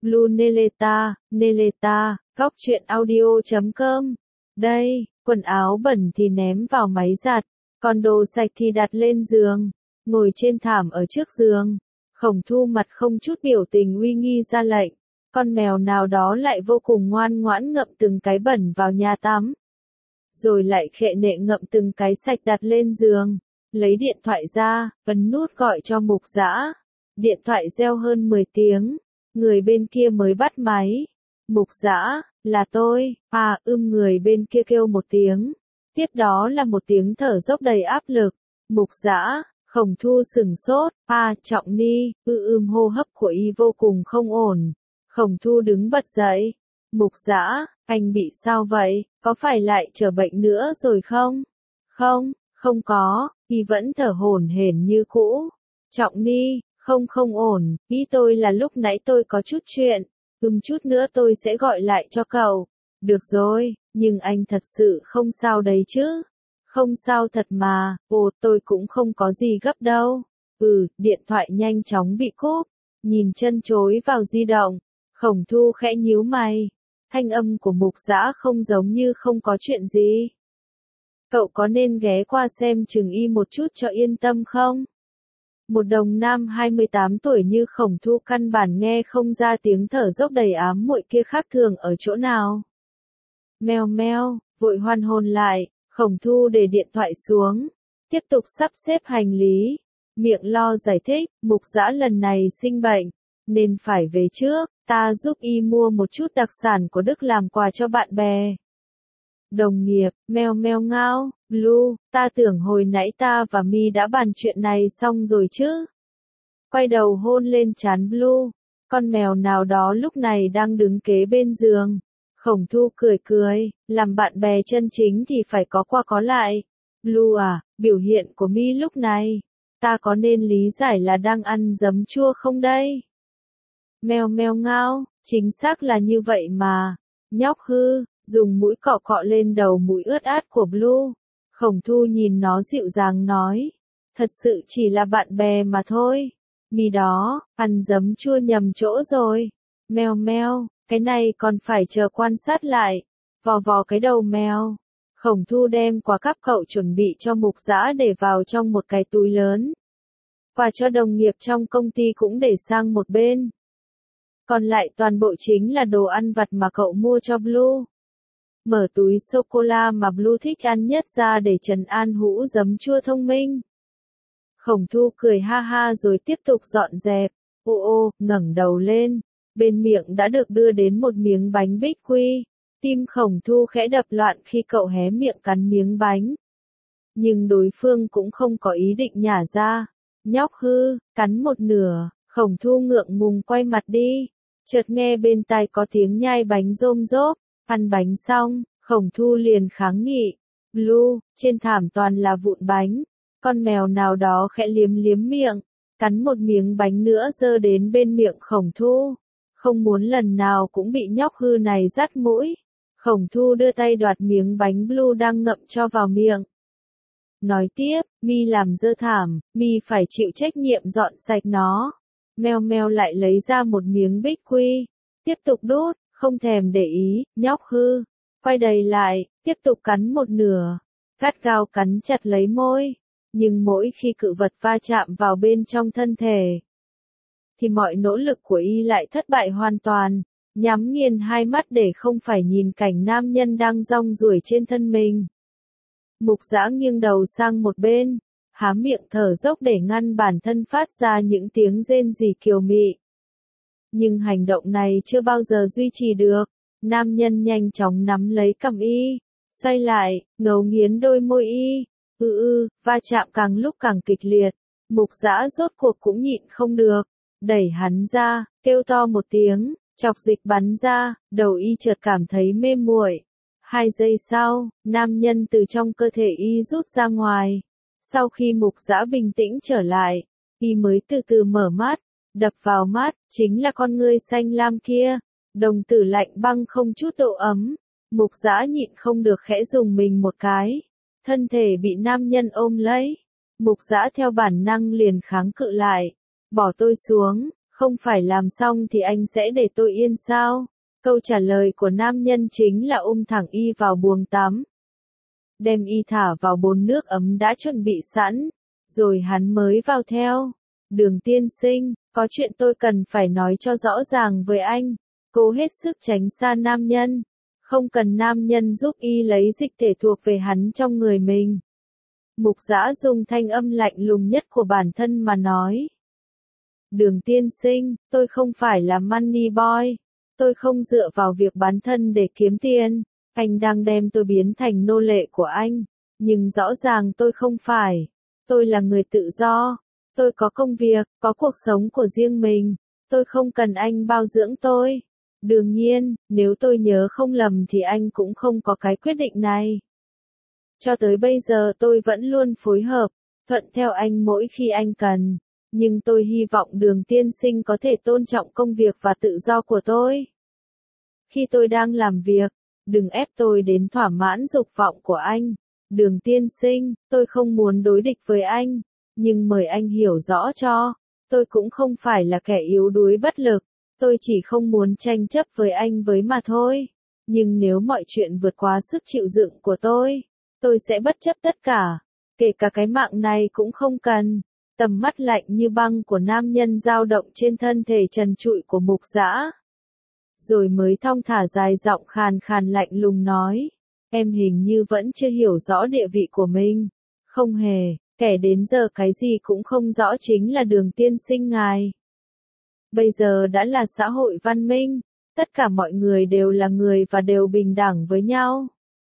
Blue Neleta, góc truyện audio.com. Đây, quần áo bẩn thì ném vào máy giặt, còn đồ sạch thì đặt lên giường, ngồi trên thảm ở trước giường. Khổng Thu mặt không chút biểu tình uy nghi ra lệnh, con mèo nào đó lại vô cùng ngoan ngoãn ngậm từng cái bẩn vào nhà tắm. Rồi lại khệ nệ ngậm từng cái sạch đặt lên giường, lấy điện thoại ra, ấn nút gọi cho Mục Dã. Điện thoại reo hơn 10 tiếng, người bên kia mới bắt máy. Mục Dã, là tôi, người bên kia kêu một tiếng. Tiếp đó là một tiếng thở dốc đầy áp lực. Mục Dã, Khổng Thu sửng sốt, Trọng Ni, hô hấp của y vô cùng không ổn. Khổng Thu đứng bật dậy. Mục Dã, anh bị sao vậy, có phải lại trở bệnh nữa rồi không? Không có, y vẫn thở hổn hển như cũ. Trọng Ni, không ổn, ý tôi là lúc nãy tôi có chút chuyện, chút nữa tôi sẽ gọi lại cho cậu. Được rồi, nhưng anh thật sự không sao đấy chứ? Không sao thật mà, tôi cũng không có gì gấp đâu. Điện thoại nhanh chóng bị cúp, nhìn chân chối vào di động, Khổng Thu khẽ nhíu mày. Thanh âm của Mục Dã không giống như không có chuyện gì. Cậu có nên ghé qua xem chừng y một chút cho yên tâm không? Một đồng nam 28 tuổi như Khổng Thu căn bản nghe không ra tiếng thở dốc đầy ám muội kia khác thường ở chỗ nào. Meo meo, vội hoan hồn lại, Khổng Thu để điện thoại xuống, tiếp tục sắp xếp hành lý, miệng lo giải thích, Mục Dã lần này sinh bệnh, nên phải về trước, ta giúp y mua một chút đặc sản của Đức làm quà cho bạn bè. Đồng nghiệp, meo meo ngao, Blue, ta tưởng hồi nãy ta và Mi đã bàn chuyện này xong rồi chứ. Quay đầu hôn lên trán Blue, con mèo nào đó lúc này đang đứng kế bên giường. Khổng Thu cười, làm bạn bè chân chính thì phải có qua có lại. Blue biểu hiện của Mi lúc này, ta có nên lý giải là đang ăn giấm chua không đây? Meo meo ngao, chính xác là như vậy mà. Nhóc hư, dùng mũi cọ cọ lên đầu mũi ướt át của Blue. Khổng Thu nhìn nó dịu dàng nói, thật sự chỉ là bạn bè mà thôi. Mi đó, ăn giấm chua nhầm chỗ rồi. Meo meo, cái này còn phải chờ quan sát lại. Vò cái đầu mèo. Khổng Thu đem quà cáp cậu chuẩn bị cho Mục Dã để vào trong một cái túi lớn. Quà cho đồng nghiệp trong công ty cũng để sang một bên. Còn lại toàn bộ chính là đồ ăn vặt mà cậu mua cho Blue. Mở túi sô-cô-la mà Blue thích ăn nhất ra để trấn an hũ giấm chua thông minh. Khổng Thu cười ha ha rồi tiếp tục dọn dẹp. Ngẩng đầu lên. Bên miệng đã được đưa đến một miếng bánh bích quy. Tim Khổng Thu khẽ đập loạn khi cậu hé miệng cắn miếng bánh. Nhưng đối phương cũng không có ý định nhả ra. Nhóc hư, cắn một nửa, Khổng Thu ngượng ngùng quay mặt đi. Chợt nghe bên tai có tiếng nhai bánh rôm rốp. Ăn bánh xong, Khổng Thu liền kháng nghị. Blue, trên thảm toàn là vụn bánh. Con mèo nào đó khẽ liếm miệng, cắn một miếng bánh nữa giơ đến bên miệng Khổng Thu. Không muốn lần nào cũng bị nhóc hư này dắt mũi. Khổng Thu đưa tay đoạt miếng bánh Blue đang ngậm cho vào miệng. Nói tiếp, Mi làm dơ thảm, Mi phải chịu trách nhiệm dọn sạch nó. Meo meo lại lấy ra một miếng bích quy, tiếp tục đút, không thèm để ý, nhóc hư. Quay đầy lại, tiếp tục cắn một nửa, gắt gao cắn chặt lấy môi. Nhưng mỗi khi cự vật va chạm vào bên trong thân thể, thì mọi nỗ lực của y lại thất bại hoàn toàn. Nhắm nghiền hai mắt để không phải nhìn cảnh nam nhân đang rong ruổi trên thân mình. Mục Dã nghiêng đầu sang một bên, há miệng thở dốc để ngăn bản thân phát ra những tiếng rên rỉ kiều mị. Nhưng hành động này chưa bao giờ duy trì được. Nam nhân nhanh chóng nắm lấy cằm y, xoay lại, ngấu nghiến đôi môi y. Va chạm càng lúc càng kịch liệt. Mục Dã rốt cuộc cũng nhịn không được, đẩy hắn ra, kêu to một tiếng, chọc dịch bắn ra, đầu y chợt cảm thấy mê muội. 2 giây sau, nam nhân từ trong cơ thể y rút ra ngoài. Sau khi Mục Dã bình tĩnh trở lại, y mới từ từ mở mắt, đập vào mắt, chính là con ngươi xanh lam kia, đồng tử lạnh băng không chút độ ấm. Mục Dã nhịn không được khẽ dùng mình một cái, thân thể bị nam nhân ôm lấy. Mục Dã theo bản năng liền kháng cự lại, bỏ tôi xuống, Không phải làm xong thì anh sẽ để tôi yên sao? Câu trả lời của nam nhân chính là ôm thẳng y vào buồng tắm. Đem y thả vào bồn nước ấm đã chuẩn bị sẵn, rồi hắn mới vào theo. Đường tiên sinh, có chuyện tôi cần phải nói cho rõ ràng với anh. Cố hết sức tránh xa nam nhân. Không cần nam nhân giúp y lấy dịch thể thuộc về hắn trong người mình. Mục Dã dùng thanh âm lạnh lùng nhất của bản thân mà nói. Đường tiên sinh, tôi không phải là money boy. Tôi không dựa vào việc bán thân để kiếm tiền. Anh đang đem tôi biến thành nô lệ của anh. Nhưng rõ ràng tôi không phải. Tôi là người tự do. Tôi có công việc, có cuộc sống của riêng mình. Tôi không cần anh bao dưỡng tôi. Đương nhiên, nếu tôi nhớ không lầm thì anh cũng không có cái quyết định này. Cho tới bây giờ tôi vẫn luôn phối hợp, thuận theo anh mỗi khi anh cần. Nhưng tôi hy vọng đường tiên sinh có thể tôn trọng công việc và tự do của tôi. Khi tôi đang làm việc, đừng ép tôi đến thỏa mãn dục vọng của anh. Đường tiên sinh, tôi không muốn đối địch với anh. Nhưng mời anh hiểu rõ cho, tôi cũng không phải là kẻ yếu đuối bất lực. Tôi chỉ không muốn tranh chấp với anh mà thôi. Nhưng nếu mọi chuyện vượt quá sức chịu đựng của tôi sẽ bất chấp tất cả. Kể cả cái mạng này cũng không cần. Tầm mắt lạnh như băng của nam nhân dao động trên thân thể trần trụi của Mục Dã. Rồi mới thong thả dài giọng khàn khàn lạnh lùng nói. Em hình như vẫn chưa hiểu rõ địa vị của mình. Không hề, kẻ đến giờ cái gì cũng không rõ chính là đường tiên sinh ngài. Bây giờ đã là xã hội văn minh, tất cả mọi người đều là người và đều bình đẳng với nhau.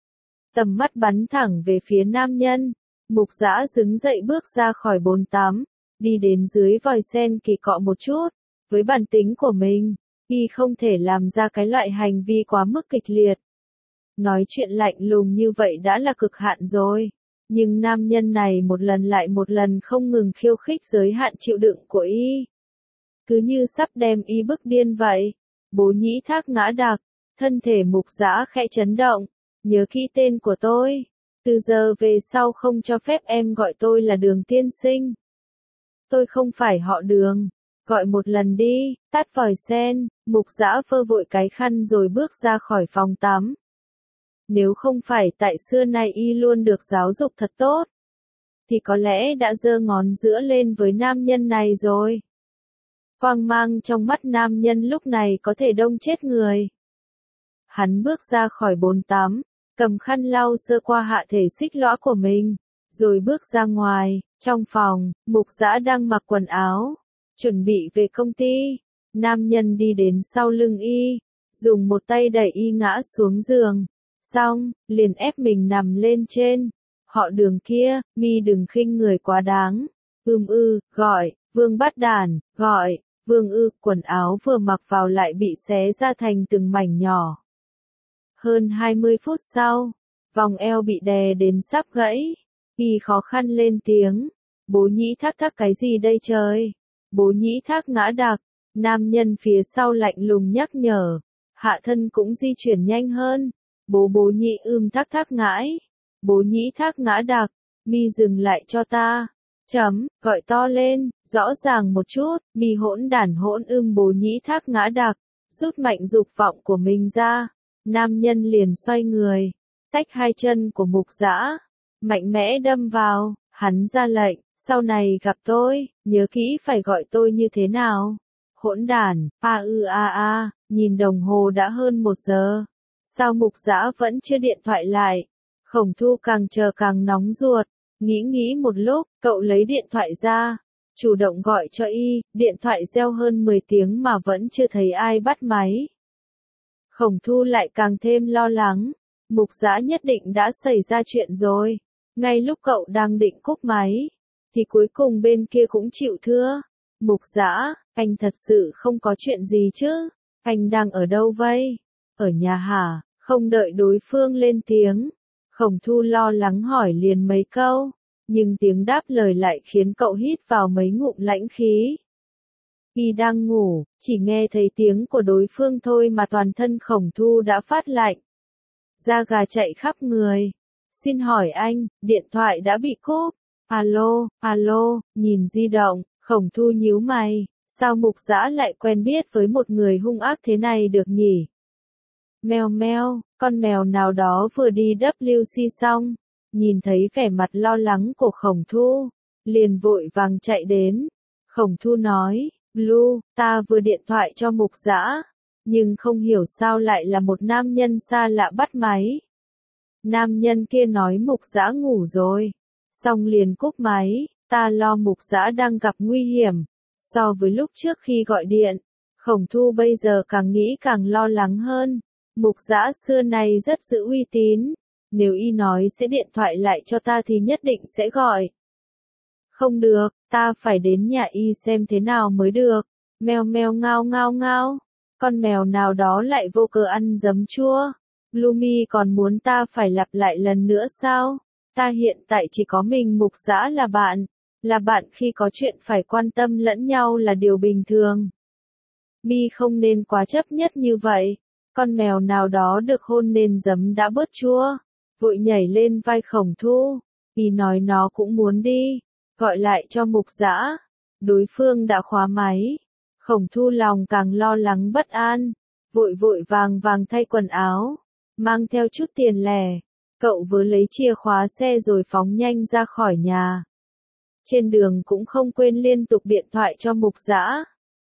Tầm mắt bắn thẳng về phía nam nhân, Mục Dã đứng dậy bước ra khỏi bồn tắm, đi đến dưới vòi sen kỳ cọ một chút. Với bản tính của mình, y không thể làm ra cái loại hành vi quá mức kịch liệt. Nói chuyện lạnh lùng như vậy đã là cực hạn rồi. Nhưng nam nhân này một lần lại một lần không ngừng khiêu khích giới hạn chịu đựng của y. Cứ như sắp đem y bức điên vậy. Bố Nhĩ Thác ngã đạc, thân thể Mục Dã khẽ chấn động. Nhớ kỹ tên của tôi. Từ giờ về sau không cho phép em gọi tôi là Đường tiên sinh. Tôi không phải họ Đường. Gọi một lần đi, tắt vòi sen. Mục Dã vơ vội cái khăn rồi bước ra khỏi phòng tắm. Nếu không phải tại xưa nay y luôn được giáo dục thật tốt, thì có lẽ đã giơ ngón giữa lên với nam nhân này rồi. Quang mang trong mắt nam nhân lúc này có thể đông chết người. Hắn bước ra khỏi bồn tắm, cầm khăn lau sơ qua hạ thể xích lõa của mình, rồi bước ra ngoài. Trong phòng, Mục Dã đang mặc quần áo, chuẩn bị về công ty. Nam nhân đi đến sau lưng y, dùng một tay đẩy y ngã xuống giường. Xong, liền ép mình nằm lên trên. Họ Đường kia, mi đừng khinh người quá đáng. Gọi, Vương Bát Đản, gọi, Vương quần áo vừa mặc vào lại bị xé ra thành từng mảnh nhỏ. Hơn 20 phút sau, vòng eo bị đè đến sắp gãy. Y khó khăn lên tiếng. Bố Nhĩ Thác cái gì đây trời? Bố Nhĩ Thác ngã đạc. Nam nhân phía sau lạnh lùng nhắc nhở. Hạ thân cũng di chuyển nhanh hơn. Bố Nhĩ Thác ngãi. Bố Nhĩ Thác ngã đạc. Mi dừng lại cho ta. Gọi to lên, rõ ràng một chút. Mi hỗn đản hỗn Bố Nhĩ Thác ngã đạc. Rút mạnh dục vọng của mình ra. Nam nhân liền xoay người, tách hai chân của Mục Dã, mạnh mẽ đâm vào. Hắn ra lệnh, sau này gặp tôi, nhớ kỹ phải gọi tôi như thế nào. Hỗn đản, nhìn đồng hồ đã hơn 1 giờ. Sao Mục Dã vẫn chưa điện thoại lại? Khổng Thu càng chờ càng nóng ruột. Nghĩ một lúc, cậu lấy điện thoại ra, chủ động gọi cho y. Điện thoại reo hơn 10 tiếng mà vẫn chưa thấy ai bắt máy. Khổng Thu lại càng thêm lo lắng. Mục Dã nhất định đã xảy ra chuyện rồi. Ngay lúc cậu đang định cúp máy, thì cuối cùng bên kia cũng chịu thưa. Mục Dã, anh thật sự không có chuyện gì chứ? Anh đang ở đâu vậy? Ở nhà hả? Không đợi đối phương lên tiếng, Khổng Thu lo lắng hỏi liền mấy câu. Nhưng tiếng đáp lời lại khiến cậu hít vào mấy ngụm lãnh khí. Y đang ngủ, chỉ nghe thấy tiếng của đối phương thôi mà toàn thân Khổng Thu đã phát lạnh. Da gà chạy khắp người. Xin hỏi anh, điện thoại đã bị cúp. Alo, nhìn di động, Khổng Thu nhíu mày. Sao Mục Dã lại quen biết với một người hung ác thế này được nhỉ? Meo meo, con mèo nào đó vừa đi WC xong, nhìn thấy vẻ mặt lo lắng của Khổng Thu, liền vội vàng chạy đến. Khổng Thu nói, Blue, ta vừa điện thoại cho Mục Dã, nhưng không hiểu sao lại là một nam nhân xa lạ bắt máy. Nam nhân kia nói Mục Dã ngủ rồi, xong liền cúp máy, ta lo Mục Dã đang gặp nguy hiểm. So với lúc trước khi gọi điện, Khổng Thu bây giờ càng nghĩ càng lo lắng hơn. Mục Dã xưa nay rất giữ uy tín, nếu y nói sẽ điện thoại lại cho ta thì nhất định sẽ gọi. Không được, ta phải đến nhà y xem thế nào mới được. Meo meo ngao ngao ngao, con mèo nào đó lại vô cớ ăn giấm chua. Lumi còn muốn ta phải lặp lại lần nữa sao? Ta hiện tại chỉ có mình Mục Dã là bạn khi có chuyện phải quan tâm lẫn nhau là điều bình thường. Mi không nên quá chấp nhất như vậy. Con mèo nào đó được hôn nên giấm đã bớt chua, vội nhảy lên vai Khổng Thu, y nói nó cũng muốn đi, gọi lại cho Mục Dã. Đối phương đã khóa máy. Khổng Thu lòng càng lo lắng bất an, vội vội vàng vàng thay quần áo, mang theo chút tiền lẻ. Cậu vừa lấy chìa khóa xe rồi phóng nhanh ra khỏi nhà. Trên đường cũng không quên liên tục điện thoại cho Mục Dã.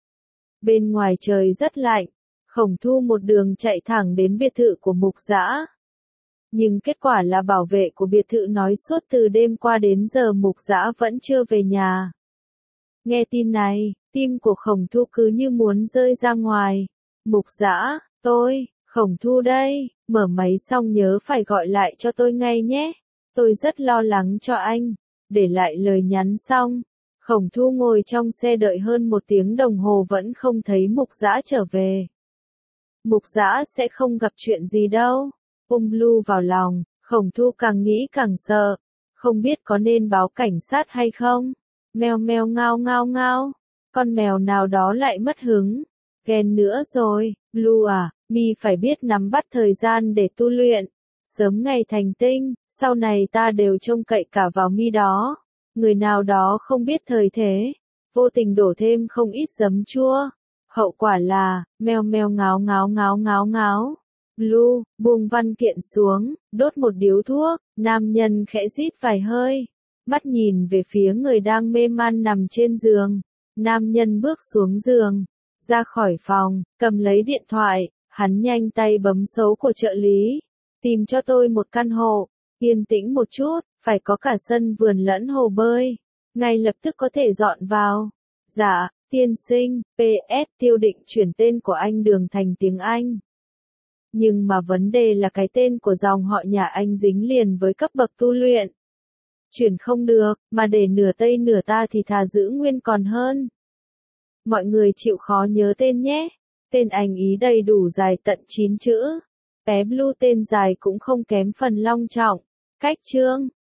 Bên ngoài trời rất lạnh, Khổng Thu một đường chạy thẳng đến biệt thự của Mục Dã. Nhưng kết quả là bảo vệ của biệt thự nói suốt từ đêm qua đến giờ Mục Dã vẫn chưa về nhà. Nghe tin này, tim của Khổng Thu cứ như muốn rơi ra ngoài. Mục Dã, Khổng Thu đây, mở máy xong nhớ phải gọi lại cho tôi ngay nhé. Tôi rất lo lắng cho anh. Để lại lời nhắn xong, Khổng Thu ngồi trong xe đợi hơn 1 tiếng đồng hồ vẫn không thấy Mục Dã trở về. Mục Dã sẽ không gặp chuyện gì đâu. Ôm Blue vào lòng, Khổng Thu càng nghĩ càng sợ. Không biết có nên báo cảnh sát hay không? Meo meo ngao ngao ngao. Con mèo nào đó lại mất hứng. Ghen nữa rồi, Blue à, mi phải biết nắm bắt thời gian để tu luyện. Sớm ngày thành tinh, sau này ta đều trông cậy cả vào mi đó. Người nào đó không biết thời thế, vô tình đổ thêm không ít giấm chua. Hậu quả là, meo meo ngáo ngáo ngáo ngáo ngáo. Blue, buông văn kiện xuống, đốt một điếu thuốc, nam nhân khẽ rít vài hơi. Mắt nhìn về phía người đang mê man nằm trên giường. Nam nhân bước xuống giường, ra khỏi phòng, cầm lấy điện thoại, hắn nhanh tay bấm số của trợ lý. Tìm cho tôi một căn hộ, yên tĩnh một chút, phải có cả sân vườn lẫn hồ bơi. Ngay lập tức có thể dọn vào. Dạ, tiên sinh, PS Tiêu định chuyển tên của anh Đường thành tiếng Anh. Nhưng mà vấn đề là cái tên của dòng họ nhà anh dính liền với cấp bậc tu luyện. Chuyển không được, mà để nửa Tây nửa ta thì thà giữ nguyên còn hơn. Mọi người chịu khó nhớ tên nhé. Tên anh ý đầy đủ dài tận 9 chữ. Bé Blue tên dài cũng không kém phần long trọng. Cách chương